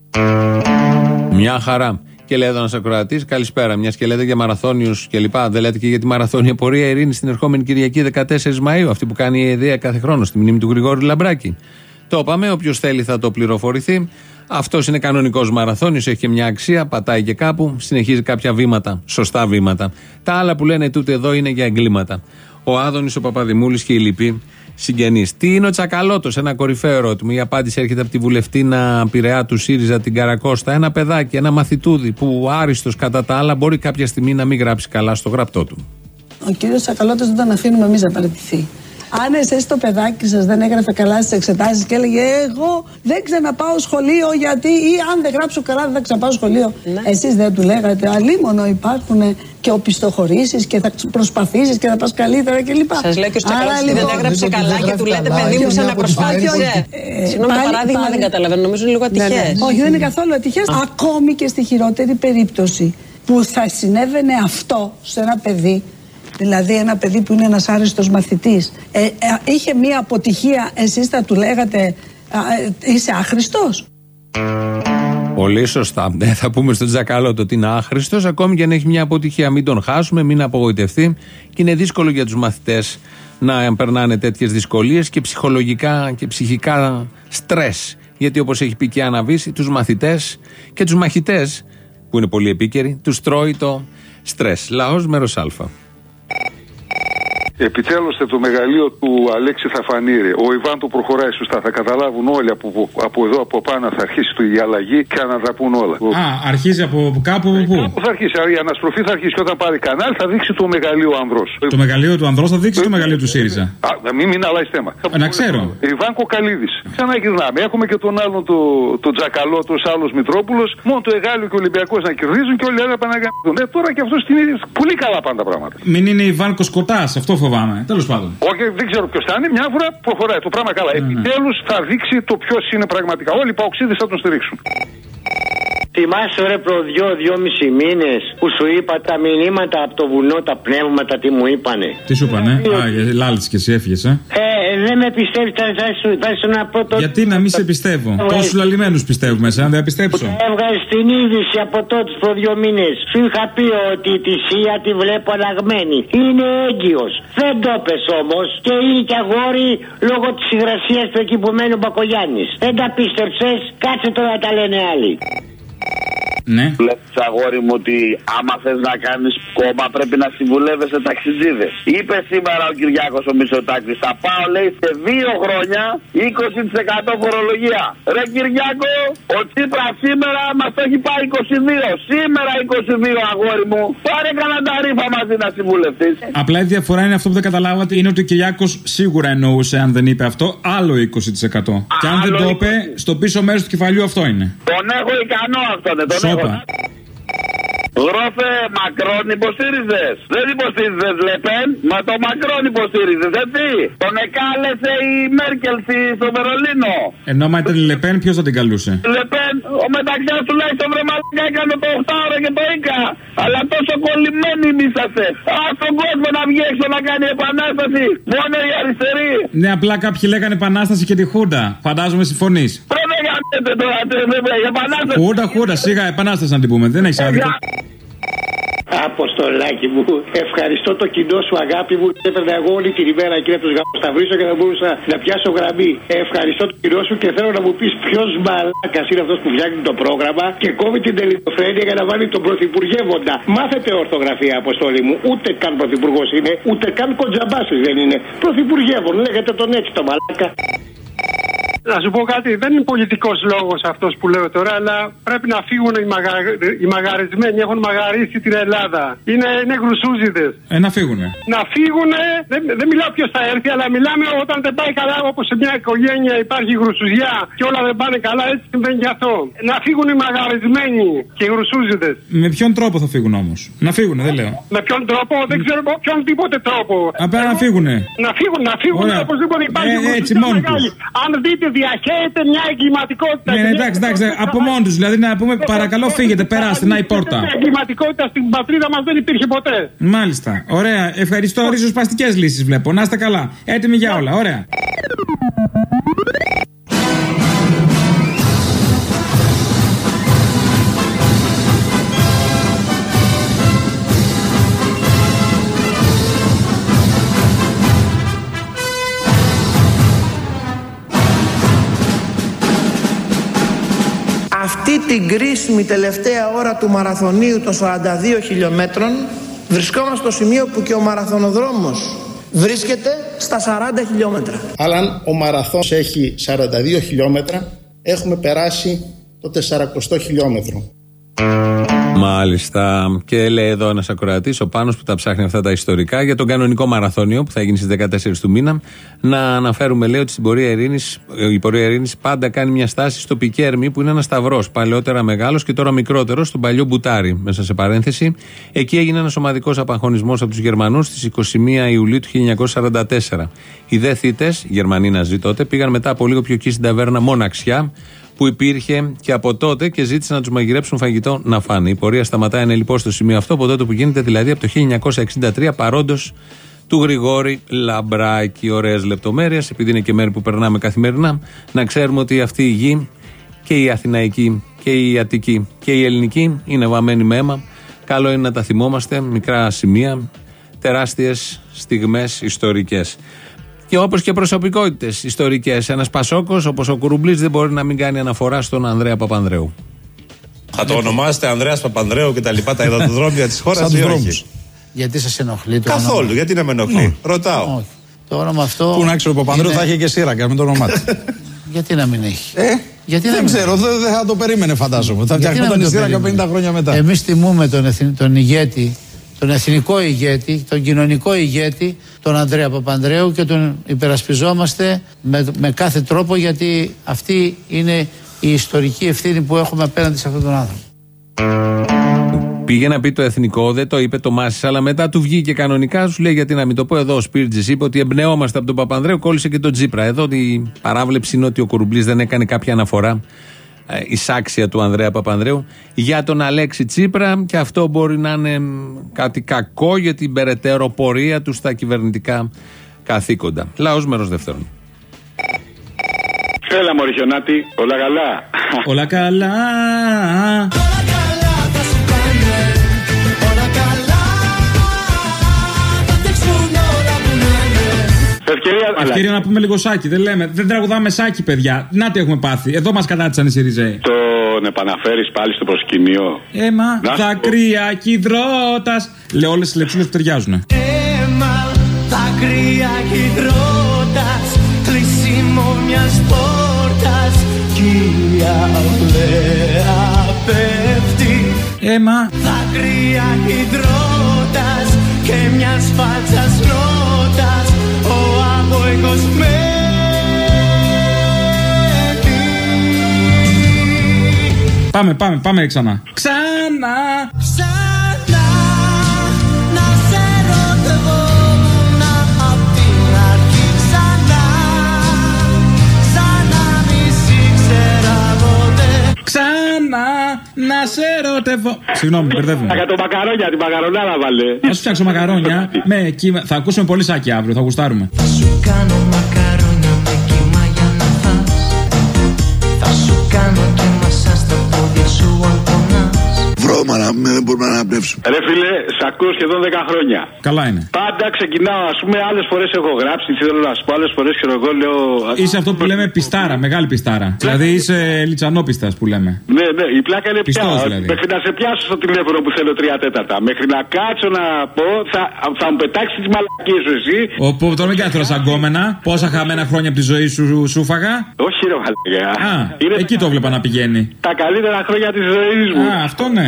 Μια χαρά. Και λέει εδώ ένας ακροατής, καλησπέρα. Μια και λέτε για μαραθώνιους και λοιπά, δεν λέτε και για τη μαραθώνια πορεία ειρήνης την ερχόμενη Κυριακή δεκατέσσερις Μαΐου, αυτή που κάνει η ΕΔΕΑ κάθε χρόνο στη μνήμη του Γρηγόρη Λαμπράκη. Το είπαμε, όποιος θέλει θα το πληροφορηθεί. Αυτός είναι κανονικός μαραθώνιος, έχει και μια αξία, πατάει και κάπου, συνεχίζει κάποια βήματα, σωστά βήματα. Τα άλλα που λένε τούτε εδώ είναι για εγκλήματα. Ο Άδωνης, ο Παπαδημούλης και οι λοιποί συγγενείς. Τι είναι ο Τσακαλώτος, ένα κορυφαίο ερώτημα. Η απάντηση έρχεται από τη βουλευτήνα Πειραιά του ΣΥΡΙΖΑ, την Καρακώστα. Ένα παιδάκι, ένα μαθητούδι που άριστος κατά τα άλλα μπορεί κάποια στιγμή να μην γράψει καλά στο γραπτό του. Ο κύριος Τσακαλώτος δεν τον αφήνουμε εμείς να παραιτηθεί. Αν εσείς το παιδάκι σας δεν έγραφε καλά στις εξετάσεις και έλεγε εγώ δεν ξαναπάω σχολείο γιατί ή αν δεν γράψω καλά δεν θα ξαναπάω σχολείο. Ναι. Εσείς δεν του λέγατε αλίμονο υπάρχουν και οπισθοχωρήσεις και θα προσπαθήσεις και θα πας καλύτερα κλπ. Σας λέει και ο Τσακαλώτος δεν έγραψε καλά και του λέτε παιδί μου ξαναπροσπάθησε. Συγγνώμη, το παράδειγμα δεν καταλαβαίνω, νομίζω είναι λίγο ατυχές. Όχι, δεν είναι καθόλου ατυχές. Ακόμη και στη χειρότερη περίπτωση που θα συνέβαινε αυτό σε ένα παιδί. Δηλαδή ένα παιδί που είναι ένας άριστος μαθητής ε, ε, είχε μία αποτυχία, εσείς θα του λέγατε ε, είσαι άχρηστος. Πολύ σωστά. Δεν θα πούμε στον Τσακαλώτο ότι είναι άχρηστος, ακόμη και αν έχει μια αποτυχία. Μην τον χάσουμε, μην απογοητευτεί. Και είναι δύσκολο για τους μαθητές να περνάνε τέτοιες δυσκολίες και ψυχολογικά και ψυχικά στρες. Γιατί όπως έχει πει και η Άννα Βύση, τους μαθητές και τους μαχητές, που είναι πολύ επίκαιροι, τους τρώει το στρες. Λαός μέρος Α. Επιτέλους το μεγαλείο του Αλέξη θα φανεί. Ο Ιβάν του προχωράει σωστά. Θα καταλάβουν όλοι από, από εδώ από πάνω θα αρχίσει η αλλαγή και να τα πούν όλα. Α, αρχίζει από κάπου από πού? Κάπου θα αρχίσει. Η αναστροφή θα αρχίσει και όταν πάρει κανάλι θα δείξει το μεγαλείο ανδρός. Το μεγαλείο του ανδρός θα δείξει το μεγαλείο του ΣΥΡΙΖΑ. Α, μην, μην αλλάζει θέμα. Ε, να ξέρω. Ιβάν Κοκαλίδης. Ξαναγυρνάμε. Έχουμε και τον άλλον τον το Τζακαλώτο, άλλο Μητρόπουλος. Μόνο το Εγάλιο και ο Ολυμπιακός να κερδίζουν και όλοι οι άλλοι να πάνε. Ε, τώρα και αυτό είναι πολύ καλά πάντα πράγματα. Μην είναι Ιβάν Κοσκοτάς, αυτό φοβάμαι. Τέλος πάντων. Όχι, δεν ξέρω ποιος θα είναι. Μια φορά προχωράει το πράγμα καλά. Mm, Επιτέλους θα δείξει το ποιος είναι πραγματικά. Όλοι οι παοξίδες θα τον στηρίξουν. Θυμάσαι ρε προ δυο, δυόμισι μήνες που σου είπα τα μηνύματα από το βουνό, τα πνεύματα, τι μου είπανε. Τι σου είπανε, α, λάλης και εσύ έφυγες, ε. Ε, δεν με πιστεύεις, θα, θα, σου, θα σου να πω το... Γιατί να μην σε πιστεύω, τόσους λαλημένους πιστεύουμε, σαν δεν πιστέψω. Έβγαλες την είδηση από τότε προ δύο μήνες. Σου είχα πει ότι τη Σία τη βλέπω αλλαγμένη. Είναι έγκυος. Δεν το πες όμως και είναι και αγόρι λόγω της υγρασίας του εκεί που μένει ο Μπακογιάννης. Δεν τα πίστεψες, κάτσε τώρα να τα λένε άλλοι. Ναι. Βλέπεις αγόρι μου ότι άμα θες να κάνεις κόμμα πρέπει να συμβουλεύεσαι ταξιτζίδες. Είπε σήμερα ο Κυριάκος ο Μητσοτάκης, θα πάω λέει σε δύο χρόνια είκοσι τοις εκατό φορολογία. Ρε Κυριάκο, ο Τσίπρας σήμερα μας το έχει πάει είκοσι δύο. Σήμερα είκοσι δύο αγόρι μου. Πάρε κανένα τα ρήφα μαζί να συμβουλευτείς. Απλά η διαφορά είναι αυτό που δεν καταλάβατε, είναι ότι ο Κυριάκος σίγουρα εννοούσε αν δεν είπε αυτό άλλο είκοσι τοις εκατό. Και αν δεν το είπε, στο πίσω μέρος του κεφαλιού αυτό είναι. Τον έχω ικανό αυτόν, τον έχω. Γράφε Μακρόν υποστήριζες. Δεν υποστήριζες Λεπέν, μα το Μακρόν υποστήριζες, έτσι. Τον εκάλεσε η Μέρκελ στο Βερολίνο. Ενώ μα ήταν η Λεπέν, ποιος θα την καλούσε? Λεπέν, ο μεταξιάς τουλάχιστον βρε μαλάκα έκανε το οκτώ ώρο και το είκοσι. Αλλά τόσο κολλημένοι μίσαστε. Ας τον κόσμο να βγει έξω να κάνει επανάσταση. Μόνο οι αριστεροί. Ναι, απλά κάποιοι λέγανε επανάσταση και τη Χούντα. Φαντάζομαι συμφωνείς. Πρέπει να κάνετε τώρα, η επανάσταση. Χούντα, Χούντα, σίγα επανάσταση να την πούμε. Δεν έχει άδικο. Αποστολάκι μου, ευχαριστώ το κοινό σου, αγάπη μου. Έπαιρνα εγώ όλη την ημέρα εκεί να του γαμποσταυρίσω και να μπορούσα να πιάσω γραμμή. Ευχαριστώ το κοινό σου και θέλω να μου πει ποιο μαλάκα είναι αυτό που φτιάχνει το πρόγραμμα και κόβει την ελληνοφρένεια για να βάλει τον πρωθυπουργεύοντα. Μάθετε ορθογραφία, Αποστόλη μου. Ούτε καν πρωθυπουργό είναι, ούτε καν κοντζαμπάσης δεν είναι. Πρωθυπουργεύον, λέγεται τον έτσι το μαλάκα. Να σου πω κάτι, δεν είναι πολιτικός λόγος αυτός που λέω τώρα, αλλά πρέπει να φύγουν οι, μαγα... οι μαγαρισμένοι, έχουν μαγαρίσει την Ελλάδα. Είναι, είναι γρουσούζιδες. Ε, να φύγουνε. Να φύγουνε, δεν, δεν μιλάω ποιος θα έρθει, αλλά μιλάμε όταν δεν πάει καλά, όπως σε μια οικογένεια υπάρχει γρουσουζιά και όλα δεν πάνε καλά, έτσι συμβαίνει και αυτό. Να φύγουν οι μαγαρισμένοι και οι γρουσούζιδες. Με ποιον τρόπο θα φύγουν όμως? Να φύγουνε, δεν λέω. Με ποιον τρόπο, δεν ξέρω ποιον τίποτε τρόπο. Απλά να φύγουνε. Να φύγουν, να φύγουν, οπωσδήποτε υπάρχει ε, έτσι μόνο τους. Αν δείτε, διαχέεται μια εγκληματικότητα. Ναι, εντάξει, εντάξει, από μόνοι τους. Δηλαδή να πούμε παρακαλώ φύγετε, περάστε, να η πόρτα. Η εγκληματικότητα στην πατρίδα μας δεν υπήρχε ποτέ. Μάλιστα. Ωραία. Ευχαριστώ. Ριζοσπαστικές λύσεις βλέπω. Να είστε καλά. Έτοιμοι για όλα. Ωραία. Αυτή την κρίσιμη τελευταία ώρα του μαραθωνίου των σαράντα δύο χιλιόμετρων βρισκόμαστε στο σημείο που και ο μαραθωνοδρόμος βρίσκεται στα σαράντα χιλιόμετρα. Αλλά αν ο μαραθώνος έχει σαράντα δύο χιλιόμετρα, έχουμε περάσει το τεσσαρακοστό χιλιόμετρο. Μάλιστα. Και λέει εδώ ένας ακροατής, ο Πάνος που τα ψάχνει αυτά τα ιστορικά, για τον κανονικό μαραθώνιο που θα γίνει στις δεκατέσσερις του μήνα. Να αναφέρουμε, λέει, ότι στην πορεία Ειρήνης, η πορεία Ειρήνης πάντα κάνει μια στάση στο Πικέρμι, που είναι ένας σταυρός, παλαιότερα μεγάλος και τώρα μικρότερος, στον παλιό Μπουτάρι, μέσα σε παρένθεση. Εκεί έγινε ένας ομαδικός απαγχωνισμός από τους Γερμανούς στις εικοστή πρώτη Ιουλίου του χίλια εννιακόσια σαράντα τέσσερα. Οι δε θύτες, Γερμανοί Ναζί τότε, πήγαν μετά από λίγο πιο εκεί στην ταβέρνα Μοναξιά, που υπήρχε και από τότε και ζήτησαν να τους μαγειρέψουν φαγητό να φάνε. Η πορεία σταματάει λοιπόν στο σημείο αυτό, από τότε που γίνεται, δηλαδή από το χίλια εννιακόσια εξήντα τρία, παρόντος του Γρηγόρη Λαμπράκη. Ωραίες λεπτομέρειες, επειδή είναι και μέρη που περνάμε καθημερινά, να ξέρουμε ότι αυτή η γη, και η Αθηναϊκή και η Αττική και η Ελληνική, είναι βαμμένη με αίμα. Καλό είναι να τα θυμόμαστε, μικρά σημεία, τεράστιες στιγμές ιστορικές. Και όπως και προσωπικότητες ιστορικές. Ένας Πασόκος όπως ο Κουρουμπλής δεν μπορεί να μην κάνει αναφορά στον Ανδρέα Παπανδρέου. Θα το ονομάσετε Ανδρέας Παπανδρέου και τα λοιπά, τα υδατοδρόμια της χώρας ή όχι? Γιατί σας ενοχλεί το Καθόλου, όνομα? γιατί να με ενοχλεί. Ναι. Ρωτάω. Όχι. Το όνομα αυτό. Πού να ξέρω, ο Παπανδρέου είναι... θα είχε και σύρακα με το όνομά του. Γιατί να μην έχει? Ε, γιατί δεν να ξέρω, δεν δε θα το περίμενε, φαντάζομαι. Θα φτιάχνει τον σύρακα πενήντα χρόνια μετά. Εμείς τιμούμε τον, εθν... τον ηγέτη, τον εθνικό ηγέτη, τον κοινωνικό ηγέτη, τον Ανδρέα Παπανδρέου, και τον υπερασπιζόμαστε με, με κάθε τρόπο, γιατί αυτή είναι η ιστορική ευθύνη που έχουμε απέναντι σε αυτόν τον άνθρωπο. Πήγε να πει το εθνικό, δεν το είπε το Μάσης, αλλά μετά του βγήκε κανονικά. Σου λέει γιατί να μην το πω. Εδώ ο Σπίρτζης είπε ότι εμπνεόμαστε από τον Παπανδρέου, κόλλησε και τον Τσίπρα. Εδώ η παράβλεψη είναι ότι ο Κουρουμπλής δεν έκανε κάποια αναφορά ε, εισάξια του Ανδρέα Παπανδρέου για τον Αλέξη Τσίπρα, και αυτό μπορεί να είναι κάτι κακό για την περαιτέρω πορεία του στα κυβερνητικά καθήκοντα. Λαός μέρος δεύτερον. Έλα μωρή Χιονάτη, όλα καλά. Όλα καλά. Ευκαιρία, Ευκαιρία να πούμε λίγο Σάκη. Δεν λέμε, δεν τραγουδάμε Σάκη, παιδιά. Να τι έχουμε πάθει. Εδώ μας κατάτησαν οι Σιριζέοι. Τον επαναφέρεις πάλι στο προσκήνιο. Έμα, δάκρυα κι υδρότας. Λέω όλες τις λεξούλες που ταιριάζουν. Έμα, δάκρυα κι υδρότας. Κλείσιμο μιας πόρτας. Κι η αυλαία πέφτει. Έμα, δάκρυα κι υδρότας. Και μιας φάλτσας νότας. Ο αγωγός μένει. Πάμε, πάμε, πάμε ξανά. Ξανά. Ξανά. Να σε ερωτεύω. Συγγνώμη, μπερδεύουμε. Θα κάνω μακαρόνια, την μακαρονάρα βάλε. Θα σου φτιάξω μακαρόνια με κύμα. Θα ακούσουμε πολύ σάκι αύριο, θα γουστάρουμε. Θα σου κάνω μακαρόνια με κύμα για να φας. Θα σου κάνω και μασά στα πόδια σου αν πονάς. Βρώμα να πούμε, δεν μπορούμε να αναπνεύσουμε. Ρε φίλε, σ' ακούω σχεδόν δέκα χρόνια. Καλά είναι. Πάντα ξεκινάω, α πούμε, άλλες φορές έχω γράψει, θέλω να σου πω, άλλες φορές και εγώ λέω. Είσαι αυτό που λέμε πιστάρα, μεγάλη πιστάρα. Δηλαδή είσαι λιτσανόπιστας που λέμε. Ναι, ναι, η πλάκα είναι πια. Δηλαδή. Μέχρι να σε πιάσω στο τηλέφωνο που θέλω τρία τέταρτα. Μέχρι να κάτσω να πω, θα, θα μου πετάξει τις μαλακίες σου εσύ. Όπου τώρα μην κάθομαι σαν γκόμενα. Πόσα χαμένα χρόνια από τη ζωή σου σου φάγα. Όχι, ρε μαλακία. Α, είναι εκεί το βλέπα να πηγαίνει. Τα καλύτερα χρόνια της ζωής μου. Α, αυτό ναι.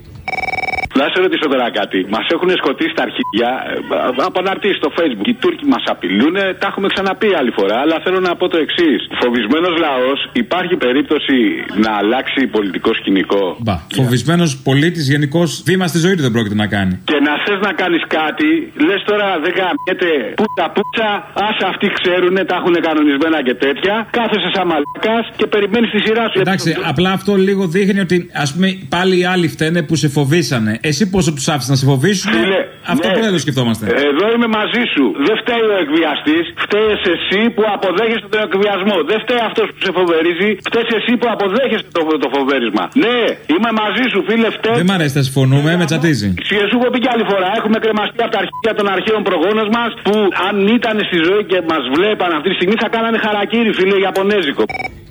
Να σε ρωτήσω τώρα κάτι. Μας έχουν σκοτήσει τα αρχίδια ε, από αναρτήσεις στο Facebook. Οι Τούρκοι μας απειλούν, τα έχουμε ξαναπεί άλλη φορά. Αλλά θέλω να πω το εξής. Φοβισμένος λαός, υπάρχει περίπτωση να αλλάξει πολιτικό σκηνικό. Μπα. Φοβισμένος πολίτης γενικώς βήμα στη ζωή του δεν πρόκειται να κάνει. Και να θες να κάνεις κάτι, λες τώρα δεν γαμιέται πούτα πούτσα. Άσε αυτοί ξέρουν, τα έχουν κανονισμένα και τέτοια. Κάθεσαι σαν μαλάκας και περιμένεις τη σειρά σου. Εντάξει, απλά αυτό λίγο δείχνει ότι ας πούμε πάλι οι άλλοι φταίνε που σε φοβήσανε. Εσύ πόσο τους άφησες να σε φοβήσουν, Φίλε, αυτό ναι. που δεν το σκεφτόμαστε. Εδώ είμαι μαζί σου. Δεν φταίει ο εκβιαστής, φταίει εσύ που αποδέχεσαι τον εκβιασμό. Δεν φταίει αυτός που σε φοβερίζει, φταίει εσύ που αποδέχεσαι το, το φοβέρισμα. Ναι, είμαι μαζί σου, φίλε, φταίει. Δεν μ' αρέσει, θα συμφωνούμε, με τσατίζει. Και σου έχω πει κι άλλη φορά, έχουμε κρεμαστεί από τα αρχεία των αρχαίων προγόνων μας που αν ήταν στη ζωή και μας βλέπαν αυτή τη στιγμή θα κάνανε χαρακίρι, φίλε, Ιαπωνέζικο.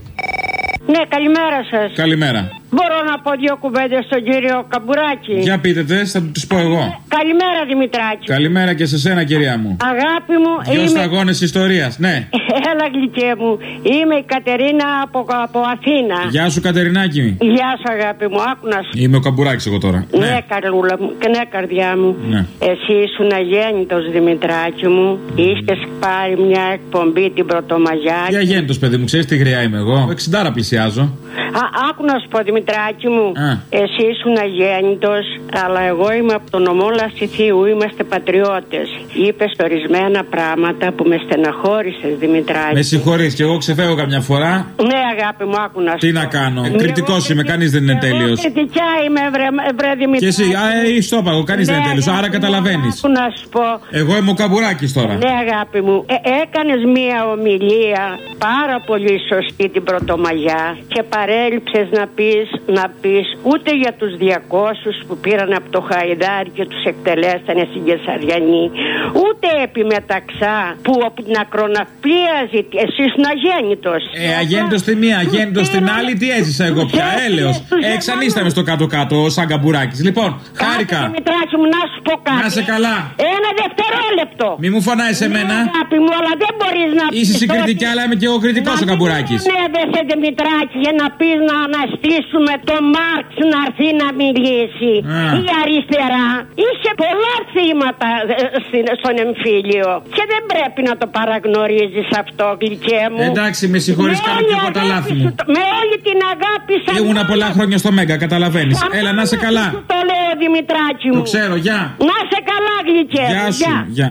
Ναι, καλημέρα σας. Καλημέρα. Μπορώ να πω δύο κουβέντες στον κύριο Καμπουράκη. Για πείτε τες, θα του τις πω εγώ. Καλημέρα Δημητράκη. Καλημέρα και σε σένα κυρία μου. Αγάπη μου, Δυο είμαι... σταγόνες ιστορίας, ναι. Έλα γλυκέ μου, είμαι η Κατερίνα από, από Αθήνα. Γεια σου Κατερινάκη. Γεια σου αγάπη μου, άκου να σου. Είμαι ο Καμπουράκης εγώ τώρα. Ναι, ναι καρλούλα μου, ναι καρδιά μου. Ναι. Εσύ ήσουν αγέννητος Δημητράκη μου. Είχες πάρει μια εκπομπή την Πρωτομαγιά. Τι αγέννητος παιδί μου, ξέρεις τι γριά είμαι εγώ. εξήντα πλησιάζω. Α, άκου να σου πω Δημητράκη μου, Α. εσύ ήσουν αγέννητος, αλλά εγώ είμαι από τον νομό Λασιθίου, είμαστε πατριώτες. Είπες ορισμένα πράγματα που με στεναχώρησες Δημητράκη. Με συγχωρείς και εγώ ξεφεύγω καμιά φορά. Ναι αγάπη μου, άκου να σου Τι πω. να κάνω, Εγώ κριτικός είμαι, κανείς δεν είναι τέλειος. Εγώ κριτικιά είμαι βρε, βρε Δημητράκη. Και εσύ, α, ε, στο πάγο, κανείς Ναι, δεν είναι τέλειος, άρα αγάπη μου, καταλαβαίνεις. Άκου να σου πω. Εγώ είμαι ο Καμπουράκης τώρα. Ναι αγάπη μου, ε, έκανες μία ομιλία πάρα πολύ σωστή την Πρωτομαγιά και παρέλειψες να πεις, να πεις ούτε για τους διακόσιους που πήραν από το Χαϊδάρι και τους εκτελέσανε στην Κεσαριανή, ούτε επί μεταξά που από την ακροναυπλία ζητή, εσύ ήσουν αγέννητος. Ε, αγέννητος στη μία, αγέννητος στην άλλη, τι έζησα εγώ πια, έλεος. Εξανίσταμε στο κάτω-κάτω, σαν Καμπουράκης. Λοιπόν, χάρηκα. Δημητράκη μου, να σου πω κάτι. Να σε καλά. Ένα δευτερόλεπτο. Μη μου φωνάει σε μένα. Αγάπη μου, αλλά δεν μπορείς να Είσαι πεις συγκριτική, ότι- αλλά είμαι και εγώ κριτικός ο Καμπουράκης. Ναι, δεν σε Δημητράκη, για να πεις να αναστήσουμε τον Μάρξ να έρθει να μιλήσει. Α. Η αριστερά είχε πολλά θύματα ε, στην- στον εμφύλιο και δεν πρέπει να το παραγνωρίζεις αυτό, γλυκέ μου. Εντάξει, με συγχωρείς, Με κάνω όλη και εγώ τα αγάπη λάθη σου μου. το- Με όλη την αγάπη σαν Ήμουνα πολλά χρόνια στο Μέγκα, καταλαβαίνεις. σαν Έλα, να σε μάνα καλά. σου το λέω Δημητράκη μου. Το ξέρω, γεια. Να σε καλά, γλυκέ. Γεια σου, γεια.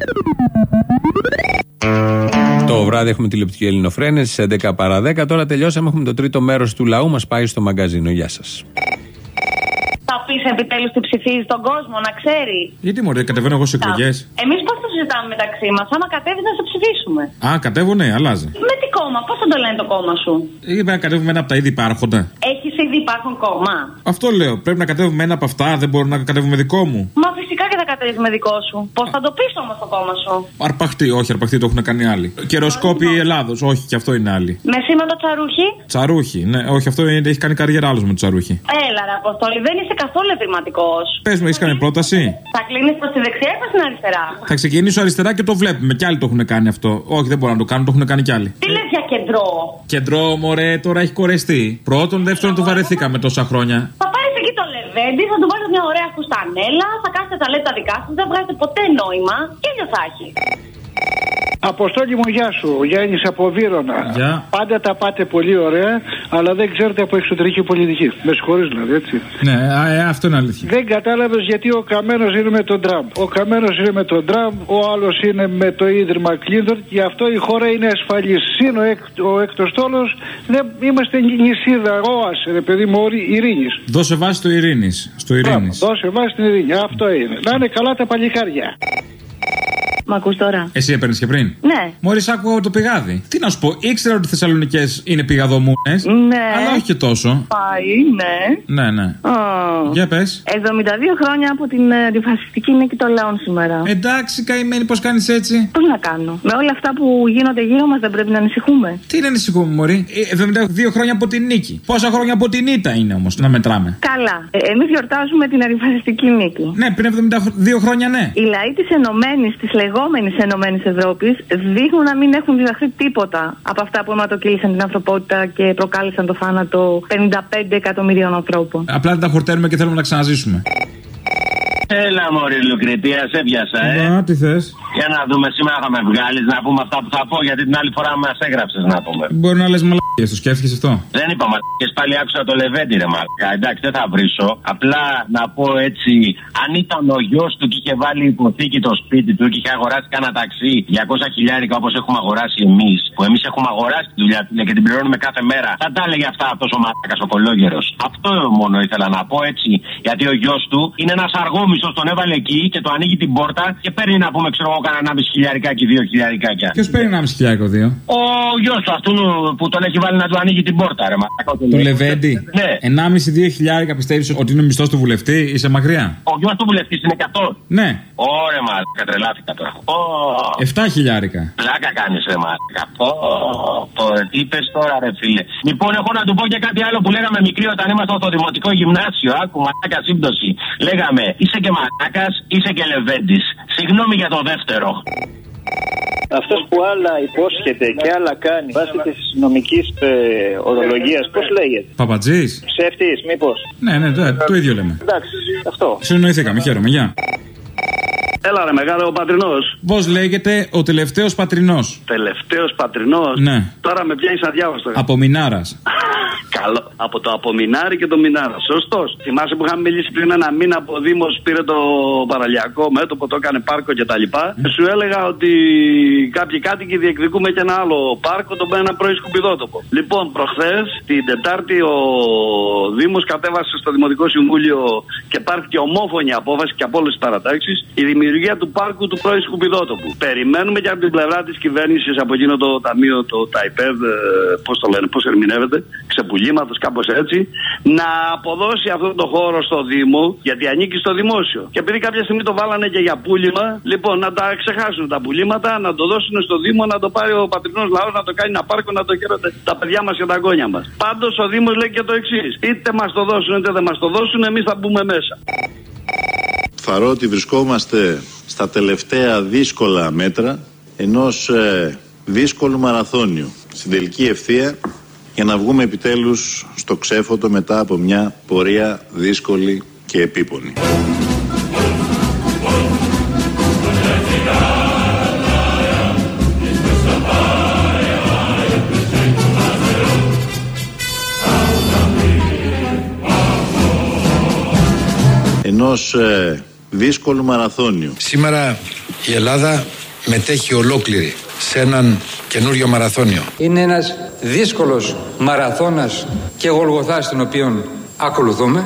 Το βράδυ έχουμε τηλεοπτική Ελληνοφρένες στις έντεκα παρά δέκα. Τώρα τελειώσαμε. Έχουμε το τρίτο μέρος του λαού. Μας πάει στο μαγκαζίνο. Γεια σας. Θα πεις επιτέλους τι ψηφίζει τον κόσμο, να ξέρει. Γιατί μωρέ, κατεβαίνω εγώ σε εκλογές. Εμείς πώς το συζητάμε μεταξύ μας, άμα κατέβεις να σε ψηφίσουμε. Α, κατέβω, ναι, αλλάζει. Με τι κόμμα, πώς θα το λένε το κόμμα σου. Είπε να κατέβουμε ένα από τα ήδη υπάρχοντα. Έχεις ήδη υπάρχον κόμμα. Αυτό λέω. Πρέπει να κατέβουμε ένα από αυτά, δεν μπορούμε να κατέβουμε δικό μου. Μα φυσικά και θα κατέβεις με δικό σου. Πώς θα το πεις όμως το κόμμα σου. Αρπαχτή, όχι, αρπαχτή το έχουν κάνει άλλοι. Καιροσκόπη Ελλάδος, όχι, και αυτό είναι άλλοι. Με σήματα τσαρούχη. Τσαρούχη, ναι, όχι, αυτό είναι, έχει κάνει καριέρα άλλο με το τσαρούχη. Έλα ρε Αποστόλη, δεν είσαι καθόλου ευρηματικός. Πες μου, έχεις κάνει πρόταση. Θα κλείνεις προς τη δεξιά ή προς την αριστερά. Θα ξεκινήσω αριστερά και το βλέπουμε. Κι άλλοι το έχουν κάνει αυτό. Όχι, δεν μπορώ να το κάνω, το έχουν κάνει κι άλλοι. Τι λες για κεντρό. Κεντρό, μωρέ, τώρα έχει κορεστεί. Πρώτον, δεύτερον, το βαρεθήκαμε τόσα χρόνια. Θα πάρεις εκεί το λεβέντι, θα του βάλεις μια ωραία φουστανέλα, θα κάνετε τα λέτε τα δικά σας, δεν βγάζετε ποτέ νόημα και ίδιο θα έχει. Αποστόλη μου, γεια σου. Γιάννης από Βύρωνα. Γεια. Πάντα τα πάτε πολύ ωραία, αλλά δεν ξέρετε από εξωτερική πολιτική. Με συγχωρείς δηλαδή, έτσι. Ναι, α, ε, αυτό είναι αλήθεια. Δεν κατάλαβες γιατί ο Καμένος είναι με τον Τραμπ. Ο Καμένος είναι με τον Τραμπ, ο άλλος είναι με το Ίδρυμα Κλίντον. Γι' αυτό η χώρα είναι ασφαλής. Συν ο, εκ, ο εκτοστόλος, δεν είμαστε νησίδα, όασε, ρε παιδί μου, ειρήνης. Δώσε βάση στο ειρήνης. Στο ειρήνης. Δώσε βάση στην ειρήνη. Αυτό είναι. Να είναι καλά τα παλικάρια. Μ' ακούς τώρα? Εσύ έπαιρνες και πριν. Ναι. Μόλις άκουγα το πηγάδι. Τι να σου πω, ήξερα ότι οι Θεσσαλονικές είναι πηγαδομούνες. Ναι. Αλλά όχι και τόσο. Πάει, ναι. Ναι, ναι. Oh. Για πες. εβδομήντα δύο χρόνια από την ε, αντιφασιστική νίκη των λαών σήμερα. Εντάξει, καημένη, πώς κάνεις έτσι. Πώς να κάνω. Με όλα αυτά που γίνονται γύρω μας δεν πρέπει να ανησυχούμε. Τι να ανησυχούμε, μωρή. εβδομήντα δύο χρόνια από την νίκη. Πόσα χρόνια από την ήττα είναι όμως να μετράμε. Καλά. Ε, εμείς γιορτάζουμε την αντιφασιστική νίκη. Ναι, πριν εβδομήντα δύο χρόνια, ναι. Οι λαοί της ενωμένης, της λεγόμενης ενωμένης Ευρώπης δείχνουν να μην έχουν διδαχθεί τίποτα από αυτά που αιματοκύλησαν την ανθρωπότητα και προκάλεσαν το θάνατο πενήντα πέντε εκατομμυρίων ανθρώπων. Απλά δεν τα χορταίνουμε και θέλουμε να ξαναζήσουμε. Έλα μωρή Λουκριτία, σε πιάσα, ε. Να, τι θες. Για να δούμε, σήμερα θα με βγάλεις να πούμε αυτά που θα πω, γιατί την άλλη φορά μας έγραψες να πούμε. Μπορεί να λες μαλακίες, το σκέφτηκες αυτό. Δεν είπα μαλακίες, πάλι άκουσα το Λεβέντι ρε μαλακά. Εντάξει, δεν θα βρίσω. Απλά να πω έτσι, αν ήταν ο γιος του και είχε βάλει υποθήκη το σπίτι του και είχε αγοράσει κάνα ταξί διακόσια χιλιάρικα όπως έχουμε αγοράσει εμείς, που εμείς έχουμε αγοράσει τη δουλειά του και την πληρώνουμε κάθε μέρα, θα τα έλεγε αυτά αυτός ο μαλακάς ο κολόγερος. Αυτό μόνο ήθελα να πω έτσι, γιατί ο γιος του είναι ένας αργόμισος, τον έβαλε εκεί και το ανοίγει την πόρτα και παίρνει να πούμε, ξέρω εγώ, κανένα ενάμιση χιλιάρικάκι, δύο χιλιάρικάκια. Ποιος παίρνει ενάμιση χιλιάρικο, δύο? Ο γιος του αυτού που τον έχει βάλει να του ανοίγει την πόρτα, ρε μαλακά. Το Λεβέντι. Ναι. ενάμιση δύο χιλιάρικα πιστεύεις ότι είναι ο μισθός του βουλευτή, είσαι μακριά. Ο γιος του βουλευτής είναι και αυτός. Ναι. Ωρε μαλακά, τρελάθηκα τώρα. Εφτά χιλιάρικα. Πλάκα κάνεις ρε μαλακά. Τι είπες τώρα ρε φίλε. Λοιπόν, έχω να του πω και κάτι άλλο που λέγαμε μικροί όταν ήμασταν στο δημοτικό γυμνάσιο. Άκου μαλάκα σύμπτωση. Λέγαμε είσαι και μαλάκας, είσαι και Λεβέντης. Συγγνώμη για το δεύτερο. Αυτός που άλλα υπόσχεται και άλλα κάνει βάσει της νομικής ε, ορολογίας, πώς λέγεται? Παπατζής. Ψεύτης, μήπως? Ναι, ναι, το, το ίδιο λέμε. Εντάξει, αυτό. Συνοηθήκαμε, χαίρομαι, γεια. Έλα ρε μεγάλο, ο Πατρινός. Πώς λέγεται ο τελευταίος Πατρινός? Τελευταίος Πατρινός. Ναι. Τώρα με πιάνεις αδιάβαστο. Από Μινάρας. Καλό. Από το Απομινάρι και το Μινάρα. Σωστός. Θυμάσαι που είχαμε μιλήσει πριν ένα μήνα που ο Δήμος πήρε το παραλιακό μέτωπο, το έκανε πάρκο κτλ. Mm. Σου έλεγα ότι κάποιοι κάτοικοι διεκδικούμε και ένα άλλο πάρκο, το με ένα πρώην σκουπιδότοπο. Λοιπόν, προχθές, την Τετάρτη, ο Δήμος κατέβασε στο Δημοτικό Συμβούλιο και πάρθηκε ομόφωνη απόφαση και από όλες τις παρατάξεις η δημιουργία του πάρκου του πρώην σκουπιδότοπου. Περιμένουμε και από την πλευρά της κυβέρνησης, από εκείνο το ταμείο, το ΤΑΙΠΕΔ, πώς το λένε, πώς ερμηνεύεται, ξεπουλήματος, κάπως έτσι, να αποδώσει αυτόν τον χώρο στο Δήμο, γιατί ανήκει στο δημόσιο. Και επειδή κάποια στιγμή το βάλανε και για πούλημα, λοιπόν, να τα ξεχάσουν τα πουλήματα, να το δώσουν στο Δήμο, να το πάρει ο πατρινός λαός, να το κάνει ένα πάρκο, να το χαίρονται τα παιδιά μας και τα γόνια μας. Πάντως ο Δήμος λέει και το εξής: είτε μας το δώσουν είτε δεν μας το δώσουν, εμείς θα μπούμε μέσα. Θαρώ ότι βρισκόμαστε στα τελευταία δύσκολα μέτρα ενός ε, δύσκολου μαραθώνιου. Στην τελική ευθεία, για να βγούμε επιτέλους στο ξέφωτο μετά από μια πορεία δύσκολη και επίπονη. Ενός ε, δύσκολου μαραθώνιου. Σήμερα η Ελλάδα μετέχει ολόκληρη σε έναν καινούριο μαραθώνιο. Είναι ένας δύσκολος μαραθώνας και γολγοθάς τον οποίο ακολουθούμε.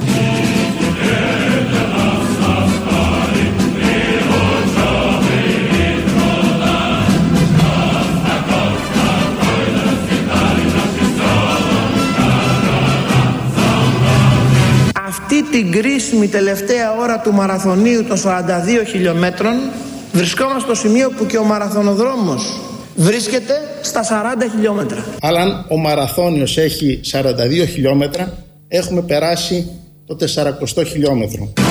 Αυτή την κρίσιμη τελευταία ώρα του μαραθωνίου των σαράντα δύο χιλιόμετρων βρισκόμαστε στο σημείο που και ο μαραθωνοδρόμος βρίσκεται στα σαράντα χιλιόμετρα. Αλλά αν ο μαραθώνιος έχει σαράντα δύο χιλιόμετρα, έχουμε περάσει το τεσσαρακοστό χιλιόμετρο.